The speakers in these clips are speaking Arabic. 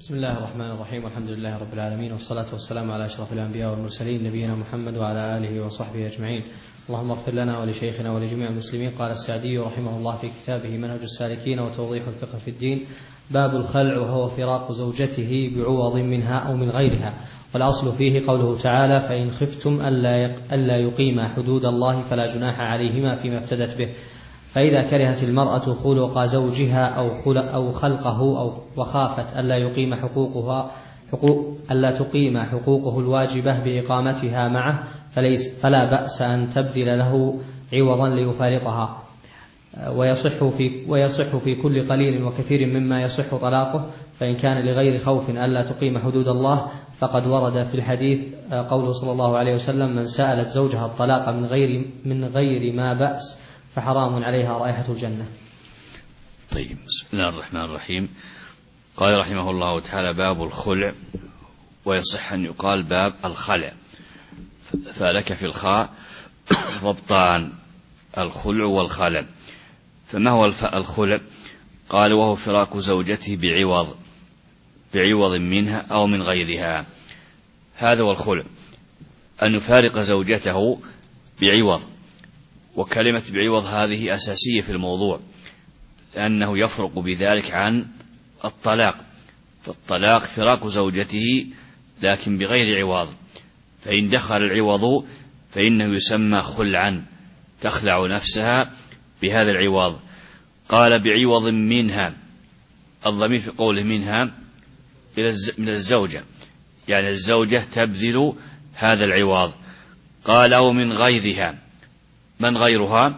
بسم الله الرحمن الرحيم، والحمد لله رب العالمين، والصلاة والسلام على أشرف الأنبياء والمرسلين نبينا محمد وعلى آله وصحبه أجمعين. اللهم اغفر لنا ولشيخنا ولجميع المسلمين. قال السعدي رحمه الله في كتابه منهج السالكين وتوضيح الفقه في الدين: باب الخلع، وهو فراق زوجته بعوض منها أو من غيرها. والأصل فيه قوله تعالى: فإن خفتم ألا يقيما حدود الله فلا جناح عليهما فيما افتدت به. فإذا كرهت المرأة خلق زوجها أو خلقه وخافت ألا تقيم حقوقه الواجبة بإقامتها معه فلا بأس أن تبذل له عوضا ليفارقها، ويصح في كل قليل وكثير مما يصح طلاقه. فإن كان لغير خوف ألا تقيم حدود الله فقد ورد في الحديث قوله صلى الله عليه وسلم: من سألت زوجها الطلاق من غير ما بأس فحرام عليها رائحة الجنة. طيب، بسم الله الرحمن الرحيم. قال رحمه الله تعالى: باب الخلع، ويصح أن يقال باب الخلع، فلك في الخاء ضبطان: الخلع والخلع. فما هو الخلع؟ قال: وهو فراق زوجته بعوض منها أو من غيرها. هذا هو الخلع، أن يفارق زوجته بعوض. وكلمة بعوض هذه أساسية في الموضوع، لأنه يفرق بذلك عن الطلاق. فالطلاق فراق زوجته لكن بغير عوض، فإن دخل العوض فإنه يسمى خلعا، تخلع نفسها بهذا العوض. قال: بعوض منها، الضمير في قوله منها من الزوجة، يعني الزوجة تبذل هذا العوض. قال: أو من غيرها. من غيرها؟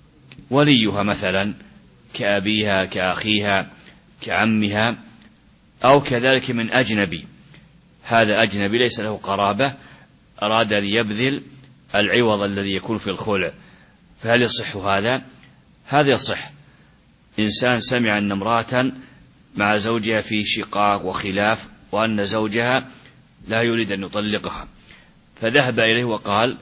وليها مثلا، كأبيها كأخيها كعمها، أو كذلك من أجنبي. هذا أجنبي ليس له قرابة، أراد أن يبذل العوض الذي يكون في الخلع، فهل يصح هذا؟ هذا يصح. إنسان سمع أن امرأة مع زوجها في شقاق وخلاف، وأن زوجها لا يريد أن يطلقها، فذهب إليه وقال: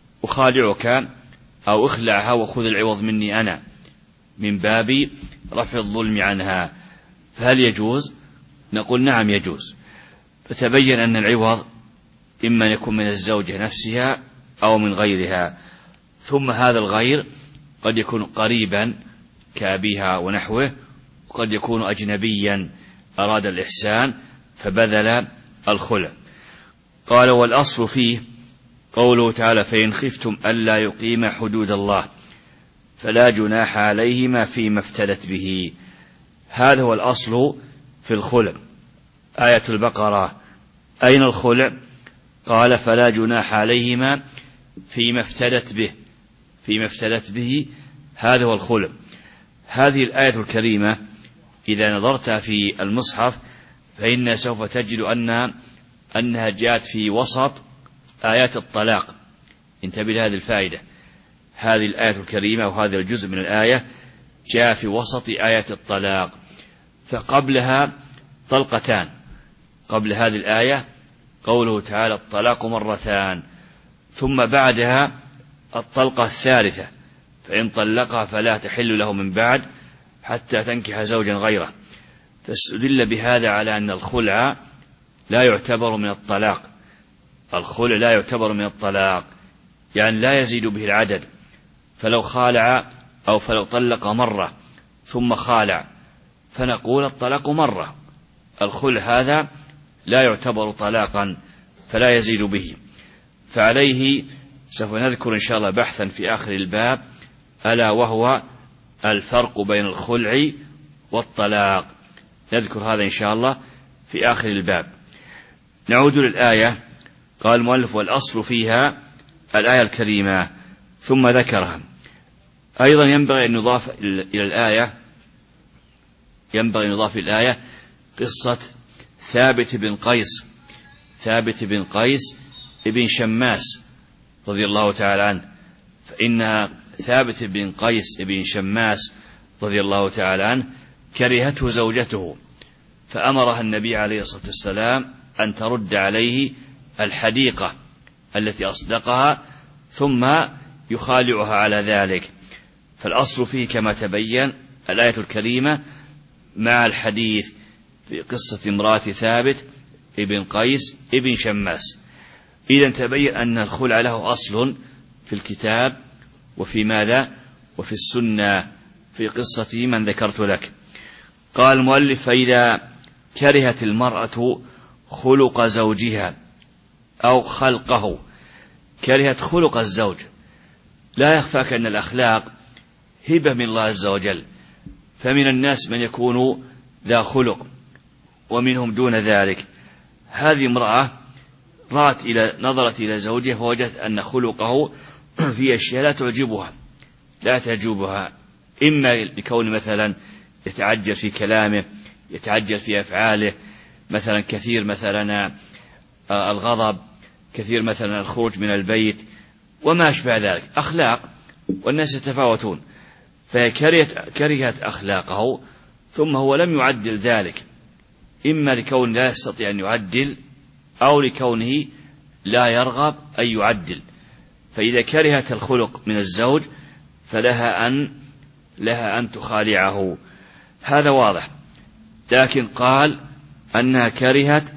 أخالعك أو اخلعها وخذ العوض مني أنا، من باب رفع الظلم عنها، فهل يجوز؟ نقول: نعم يجوز. فتبين أن العوض إما يكون من الزوجة نفسها أو من غيرها، ثم هذا الغير قد يكون قريبا كأبيها ونحوه، وقد يكون أجنبيا أراد الإحسان فبذل الخلع. قال: والأصل فيه قوله تعالى: فإن خفتم ألا يقيم حدود الله فلا جناح عليهما فيما افتدت به. هذا هو الأصل في الخلع. آية البقرة: أين الخلع؟ قال: فلا جناح عليهما فيما افتدت به. فيما افتدت به، هذا هو الخلع. هذه الآية الكريمة إذا نظرت في المصحف فإن سوف تجد أنها جاءت في وسط آيات الطلاق. انتبه لهذه الفائدة، هذه الآية الكريمة وهذا الجزء من الآية جاء في وسط آيات الطلاق، فقبلها طلقتان. قبل هذه الآية قوله تعالى: الطلاق مرتان، ثم بعدها الطلقة الثالثة: فإن طلقها فلا تحل له من بعد حتى تنكح زوجا غيره. فاستدل بهذا على أن الخلع لا يعتبر من الطلاق. الخلع لا يعتبر من الطلاق، يعني لا يزيد به العدد. فلو خالع أو فلو طلق مرة ثم خالع فنقول الطلاق مرة. الخلع هذا لا يعتبر طلاقا فلا يزيد به. فعليه سوف نذكر إن شاء الله بحثا في آخر الباب، ألا وهو الفرق بين الخلع والطلاق. نذكر هذا إن شاء الله في آخر الباب. نعود للآية. قال المؤلف: والأصل فيها الآية الكريمة، ثم ذكرها. أيضا ينبغي أن يضاف إلى الآية قصة ثابت بن قيس ابن شماس رضي الله تعالى عنه. فإن ثابت بن قيس ابن شماس رضي الله تعالى عنه كرهته زوجته، فأمرها النبي عليه الصلاة والسلام أن ترد عليه الحديقة التي أصدقها، ثم يخالعها على ذلك. فالأصل فيه كما تبين الآية الكريمة مع الحديث، في قصة امرأة ثابت ابن قيس ابن شماس. إذا تبين أن الخلع له أصل في الكتاب وفي ماذا؟ وفي السنة في قصة من ذكرت لك. قال المؤلف: فإذا كرهت المرأة خلق زوجها أو خلقه. كرهت خلق الزوج. لا يخفاك أن الأخلاق هبة من الله عز وجل، فمن الناس من يكون ذا خلق ومنهم دون ذلك. هذه امرأة نظرت إلى زوجها فوجدت أن خلقه في أشياء لا تعجبها، إما لكون مثلا يتعجل في كلامه، يتعجل في أفعاله، مثلا كثير مثلا الغضب، كثير مثلا الخروج من البيت وما أشبه ذلك. أخلاق والناس يتفاوتون، فكرهت أخلاقه، ثم هو لم يعدل ذلك، إما لكون لا يستطيع أن يعدل أو لكونه لا يرغب أن يعدل. فإذا كرهت الخلق من الزوج فلها أن تخالعه، هذا واضح. لكن قال أنها كرهت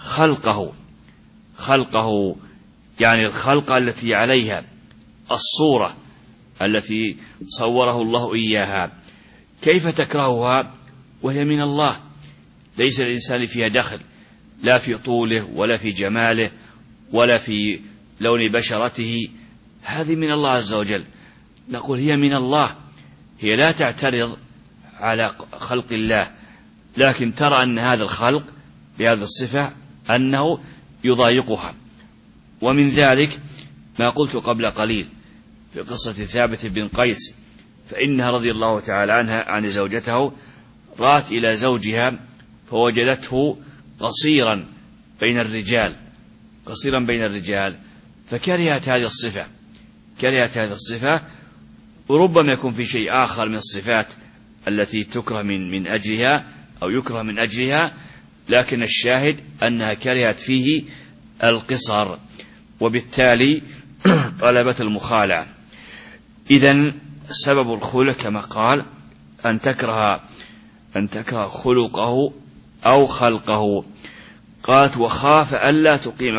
خلقه يعني الخلقة التي عليها، الصورة التي صوره الله إياها. كيف تكرهها وهي من الله؟ ليس الإنسان فيها دخل، لا في طوله ولا في جماله ولا في لون بشرته، هذه من الله عز وجل. نقول هي من الله، هي لا تعترض على خلق الله، لكن ترى أن هذا الخلق بهذه الصفة أنه يضايقها. ومن ذلك ما قلت قبل قليل في قصة ثابت بن قيس، فإنها رضي الله تعالى عنها عن زوجته رأت إلى زوجها فوجدته قصيرا بين الرجال، فكرهت هذه الصفة. وربما يكون في شيء آخر من الصفات التي تكره من أجلها أو يكره من أجلها، لكن الشاهد أنها كرهت فيه القصر، وبالتالي طلبت المخالعة. إذن سبب الخلع كما قال أن تكره خلقه أو خلقه. قالت: وخاف ألا تقيم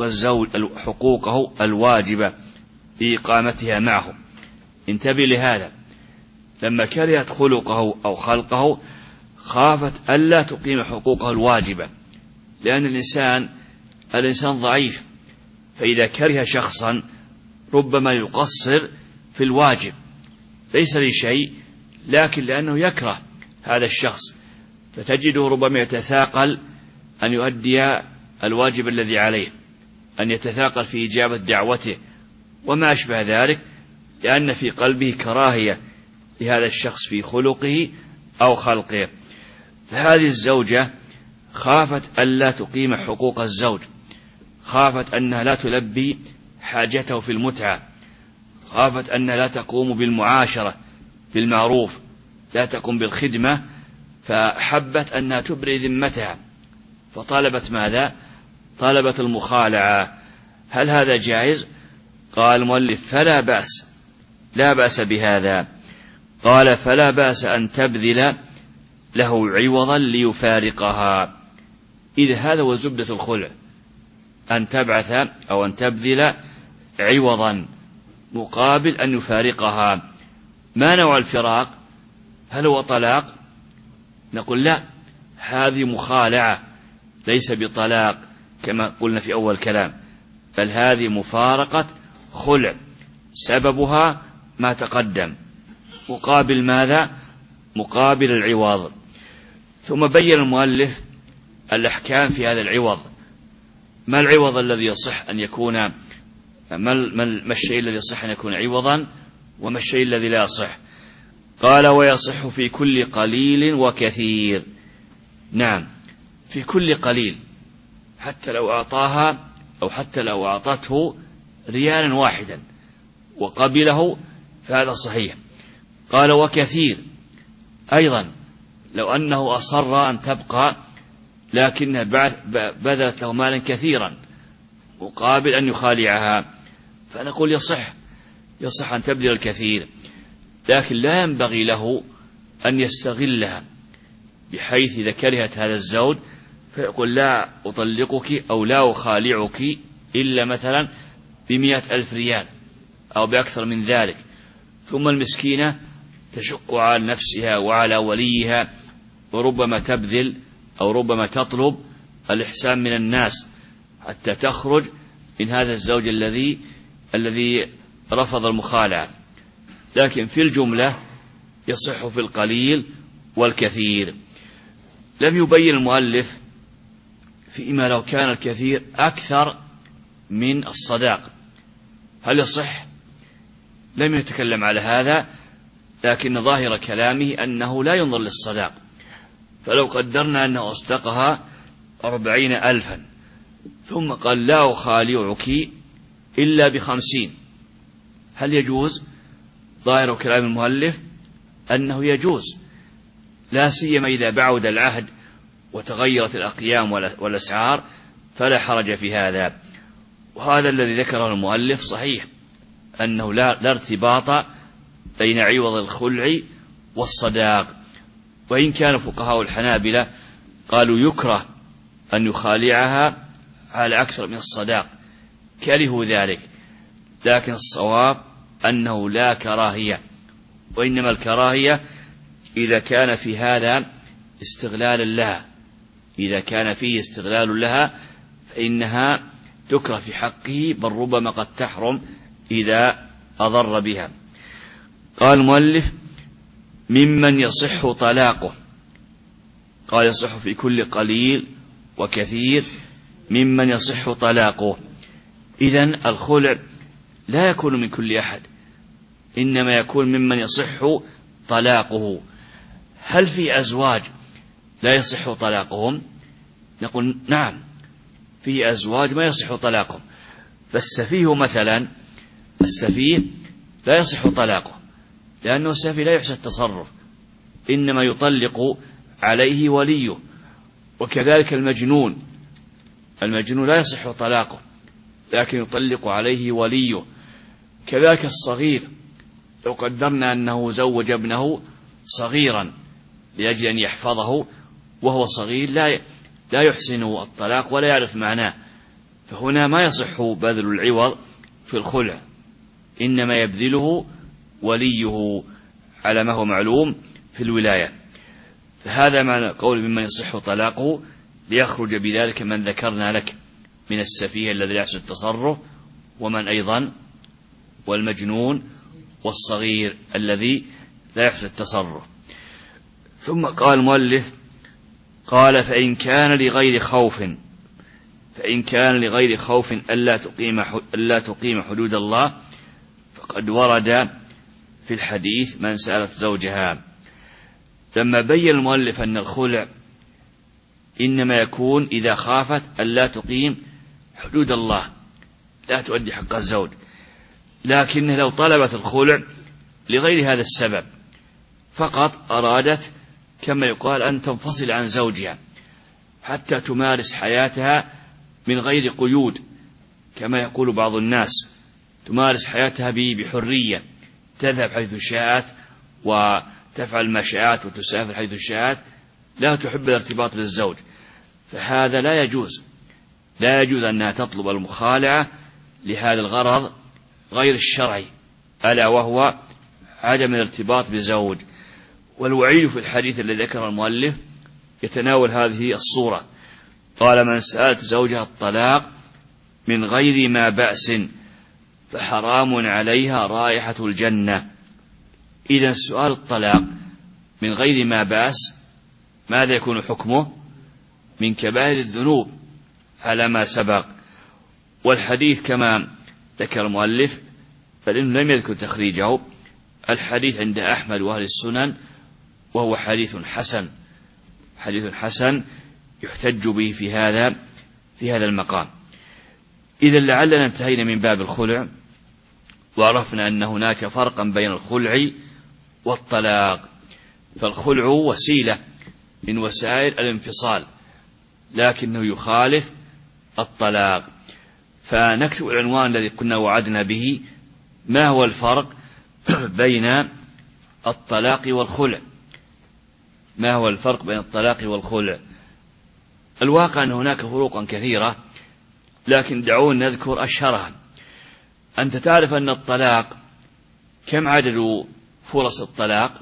حقوقه الواجبة بإقامتها معه. انتبه لهذا، لما كرهت خلقه أو خلقه خافت ألا تقيم حقوقه الواجبة، لأن الإنسان ضعيف، فإذا كره شخصا ربما يقصر في الواجب، ليس لشيء لكن لأنه يكره هذا الشخص، فتجده ربما يتثاقل أن يؤدي الواجب الذي عليه، أن يتثاقل في إجابة دعوته وما أشبه ذلك، لأن في قلبه كراهية لهذا الشخص في خلقه أو خلقه. فهذه الزوجة خافت ألا تقيم حقوق الزوج، خافت أنها لا تلبي حاجته في المتعة، خافت أنها لا تقوم بالمعاشرة بالمعروف، لا تقوم بالخدمة، فحبت أنها تبرئ ذمتها، فطالبت ماذا؟ طالبت المخالعة. هل هذا جائز؟ قال المؤلف: فلا بأس، لا بأس بهذا. قال: فلا بأس أن تبذل له عوضا ليفارقها. إذ هذا هو زبدة الخلع، أن تبعث أو أن تبذل عوضا مقابل أن يفارقها. ما نوع الفراق؟ هل هو طلاق؟ نقول لا، هذه مخالعة ليس بطلاق كما قلنا في أول كلام، بل هذه مفارقة خلع، سببها ما تقدم، مقابل ماذا؟ مقابل العوض. ثم بين المؤلف الأحكام في هذا العوض. ما العوض الذي يصح أن يكون، ما الشيء الذي يصح أن يكون عوضا، وما الشيء الذي لا يصح؟ قال: ويصح في كل قليل وكثير. نعم، في كل قليل، حتى لو أعطاها أو حتى لو أعطته ريالا واحدا وقبله فهذا صحيح. قال: وكثير أيضا، لو أنه أصر أن تبقى لكنها بذلت له مالا كثيرا مقابل أن يخالعها، فنقول يصح أن تبذل الكثير، لكن لا ينبغي له أن يستغلها، بحيث إذا كرهت هذا الزوج فيقول لا أطلقك أو لا أخالعك إلا مثلا ب100,000 ريال أو بأكثر من ذلك، ثم المسكينة تشق على نفسها وعلى وليها، وربما تبذل أو ربما تطلب الإحسان من الناس حتى تخرج من هذا الزوج الذي رفض المخالعة. لكن في الجملة يصح في القليل والكثير. لم يبين المؤلف فيما لو كان الكثير أكثر من الصداق هل يصح؟ لم يتكلم على هذا، لكن ظاهر كلامه أنه لا ينظر للصداق. فلو قدرنا أنه أصدقها 40,000 ثم قال لا أخالعك إلا ب50 هل يجوز؟ ظاهر كلام المؤلف أنه يجوز، لا سيما إذا بعد العهد وتغيرت الأقيام والأسعار فلا حرج في هذا. وهذا الذي ذكره المؤلف صحيح، أنه لا ارتباط بين عوض الخلع والصداق. وإن كان فقهاء الحنابلة قالوا يكره أن يخالعها على أكثر من الصداق، كرهوا ذلك، لكن الصواب أنه لا كراهية، وإنما الكراهية إذا كان في هذا استغلال لها، إذا كان فيه استغلال لها فإنها تكره في حقه، بل ربما قد تحرم إذا أضر بها. قال المؤلف ممن يصح طلاقه، قال يصح في كل قليل وكثير ممن يصح طلاقه. إذن الخلع لا يكون من كل أحد، إنما يكون ممن يصح طلاقه. هل في أزواج لا يصح طلاقهم؟ نقول نعم، في أزواج ما يصح طلاقهم. فالسفيه مثلا، السفيه لا يصح طلاقه، لأنه السفيه لا يحسن التصرف، إنما يطلق عليه وليه. وكذلك المجنون لا يصح طلاقه، لكن يطلق عليه وليه. كذلك الصغير، لو قدرنا أنه زوج ابنه صغيرا لأجل أن يحفظه وهو صغير لا يحسن الطلاق ولا يعرف معناه، فهنا ما يصح بذل العوض في الخلع، إنما يبذله وليه على ما هو معلوم في الولاية. فهذا معنى قول ممن يصح طلاقه، ليخرج بذلك من ذكرنا لك من السفيه الذي لا يحسن التصرف، ومن أيضا والمجنون والصغير الذي لا يحسن التصرف. ثم قال المؤلف قال فإن كان لغير خوف ألا تقيم حدود الله فقد ورد في الحديث من سألت زوجها. لما بين المؤلف أن الخلع إنما يكون إذا خافت ألا تقيم حدود الله، لا تؤدي حق الزوج، لكن لو طلبت الخلع لغير هذا السبب، فقط أرادت كما يقال أن تنفصل عن زوجها حتى تمارس حياتها من غير قيود، كما يقول بعض الناس تمارس حياتها بحرية، تذهب حيث شاءت وتفعل ما شاءت وتسافر حيث شاءت، لا تحب الارتباط بالزوج، فهذا لا يجوز أنها تطلب المخالعة لهذا الغرض غير الشرعي، ألا وهو عدم الارتباط بزوج. والوعيد في الحديث الذي ذكر المؤلف يتناول هذه الصورة. قال من سألت زوجها الطلاق من غير ما بأس فحرام عليها رائحة الجنة. إذن سؤال الطلاق من غير ما بأس ماذا يكون حكمه؟ من كبائر الذنوب على ما سبق. والحديث كما ذكر المؤلف فإنه لم يذكر تخريجه، الحديث عند أحمد وأهل السنن، وهو حديث حسن يحتج به في هذا المقام. إذا لعلنا انتهينا من باب الخلع، وعرفنا أن هناك فرقا بين الخلع والطلاق. فالخلع وسيلة من وسائل الانفصال، لكنه يخالف الطلاق. فنكتب العنوان الذي كنا وعدنا به: ما هو الفرق بين الطلاق والخلع؟ ما هو الفرق بين الطلاق والخلع؟ الواقع أن هناك فروقا كثيرة، لكن دعونا نذكر أشهرها. أنت تعرف أن الطلاق كم عدد فرص الطلاق؟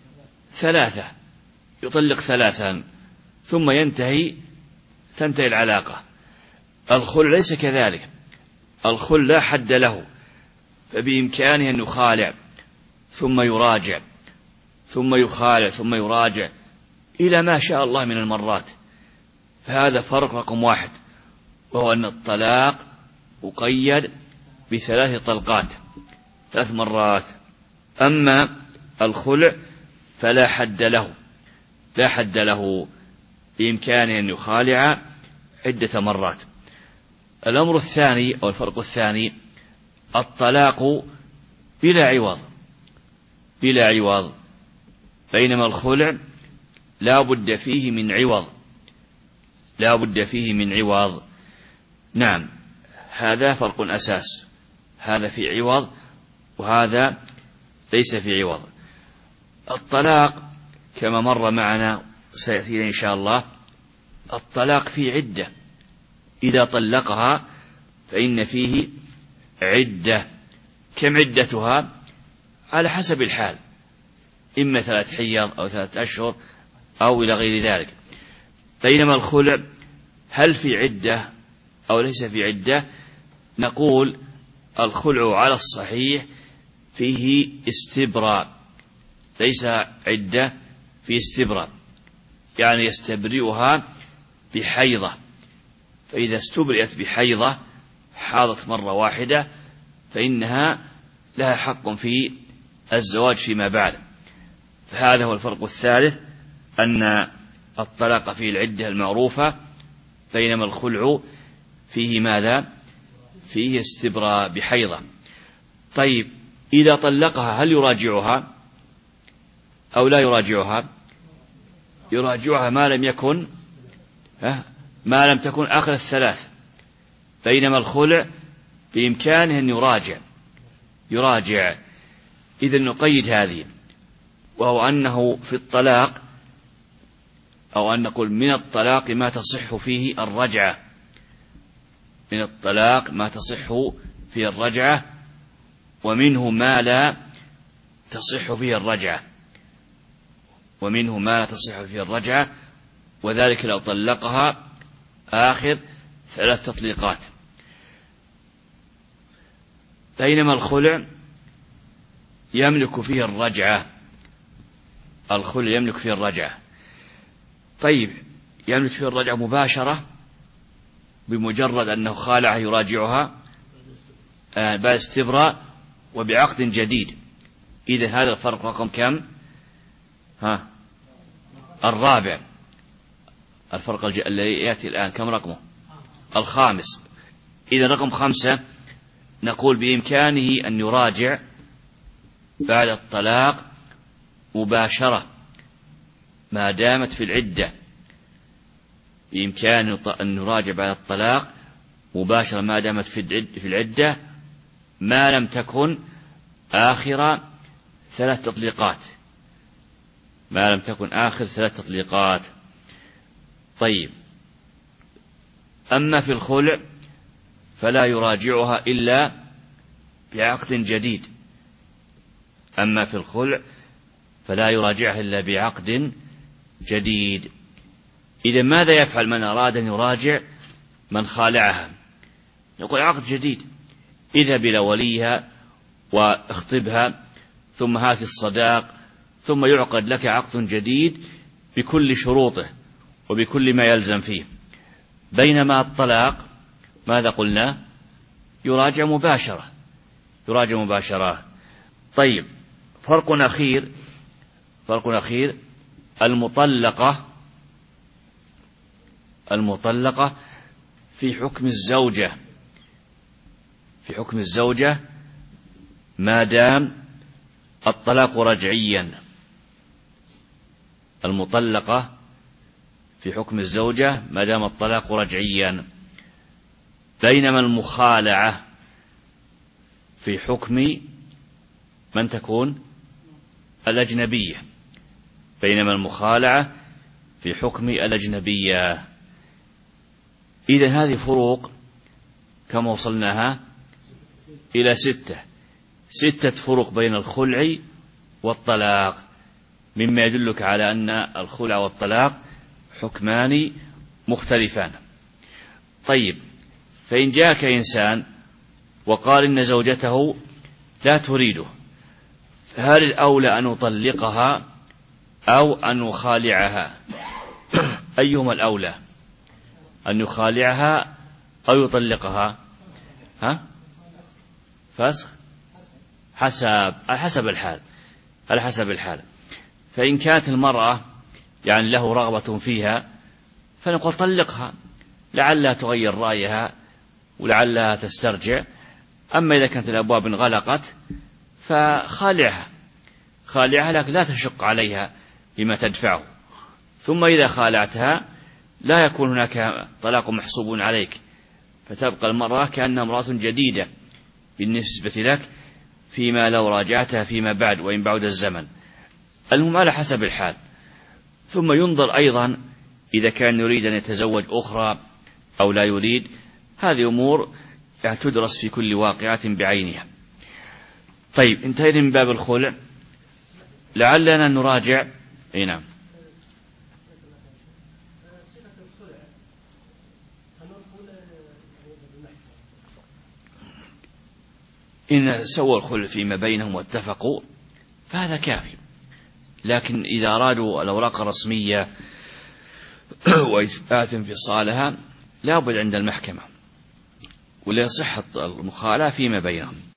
3، يطلق 3 ثم تنتهي العلاقة. الخلع ليس كذلك، الخلع لا حد له، فبإمكانه أن يخالع ثم يراجع ثم يخالع ثم يراجع إلى ما شاء الله من المرات. فهذا فرق رقم 1، وهو أن الطلاق مقيد ب3 طلقات، 3 مرات. أما الخلع فلا حد له، لا حد له، بإمكانه أن يخالع عدة مرات. الأمر الثاني أو الفرق الثاني، الطلاق بلا عوض، بلا عوض، بينما الخلع لا بد فيه من عوض، لا بد فيه من عوض. نعم، هذا فرق أساس، هذا في عوض وهذا ليس في عوض. الطلاق كما مر معنا سيأتينا إن شاء الله، الطلاق في عدة، إذا طلقها فإن فيه عدة. كم عدتها؟ على حسب الحال، إما 3 حيض أو 3 أشهر أو إلى غير ذلك. بينما الخلع هل في عدة أو ليس في عدة؟ نقول الخلع على الصحيح فيه استبراء، ليس عدة، في استبراء، يعني يستبرئها بحيضة، فإذا استبرئت بحيضة حاضت مرة واحدة فإنها لها حق في الزواج فيما بعد. فهذا هو الفرق الثالث، أن الطلاق فيه العدة المعروفة، بينما الخلع فيه ماذا؟ فيه استبراء بحيضة. طيب، إذا طلقها هل يراجعها أو لا يراجعها؟ يراجعها ما لم تكن آخر 3، بينما الخلع بإمكانه أن يراجع. إذن نقيد هذه، وهو أنه في الطلاق، أو أن نقول من الطلاق ما تصح فيه الرجعة، من الطلاق ما تصح فيه الرجعة، ومنه ما لا تصح فيه الرجعة، ومنه ما لا تصح فيه الرجعة، وذلك لو طلقها آخر 3 تطليقات. بينما الخلع يملك فيه الرجعة، الخلع يملك فيه الرجعة. طيب، يملك فيه الرجعة مباشرة، بمجرد أنه خالعها يراجعها بعد استبراء وبعقد جديد. إذا هذا الفرق رقم كم؟ الرابع. الفرق الذي يأتي الآن كم رقمه؟ الخامس. إذا رقم 5 نقول بإمكانه أن يراجع بعد الطلاق مباشرة ما دامت في العدة، بإمكانه أن يراجع بعد الطلاق مباشرة ما دامت في العدة، ما لم تكن آخر 3 تطليقات، ما لم تكن آخر 3 تطليقات. طيب، أما في الخلع فلا يراجعها إلا بعقد جديد، أما في الخلع فلا يراجعها إلا بعقد جديد. إذا ماذا يفعل من أراد أن يراجع من خالعها؟ يقول عقد جديد، اذهب إلى وليها واخطبها، ثم هات الصداق، ثم يعقد لك عقد جديد بكل شروطه وبكل ما يلزم فيه. بينما الطلاق ماذا قلنا؟ يراجع مباشرة. طيب، فرق أخير، المطلقة في حكم الزوجة ما دام الطلاق رجعيا. المطلقة في حكم الزوجة ما دام الطلاق رجعيا، بينما المخالعة في حكم من تكون؟ الأجنبية. بينما المخالعة في حكم الأجنبية. إذن هذه فروق كم وصلناها إلى 6 فروق بين الخلع والطلاق، مما يدلك على أن الخلع والطلاق حكمان مختلفان. طيب، فإن جاءك إنسان وقال إن زوجته لا تريده، فهل الأولى أن يطلقها أو أن يخالعها؟ أيهما الأولى، أن يخالعها أو يطلقها؟ فسخ حسب الحال. فإن كانت المرأة يعني له رغبة فيها فنقول طلقها، لعلها تغير رأيها ولعلها تسترجع. أما إذا كانت الأبواب انغلقت فخالعها، لكن لا تشق عليها بما تدفعه. ثم إذا خالعتها لا يكون هناك طلاق محسوب عليك، فتبقى المرأة كأنها امرأة جديدة بالنسبة لك فيما لو راجعتها فيما بعد وإن بعد الزمن. المهم على حسب الحال. ثم ينظر أيضا إذا كان يريد أن يتزوج أخرى أو لا يريد. هذه أمور تدرس في كل واقعة بعينها. طيب، انتهينا من باب الخلع، لعلنا نراجع. نعم. إن سووا الخلع فيما بينهم واتفقوا فهذا كافي، لكن إذا أرادوا الأوراق الرسمية وإثبات انفصالها لا بد عند المحكمة، ولا يصح المخالعة فيما بينهم.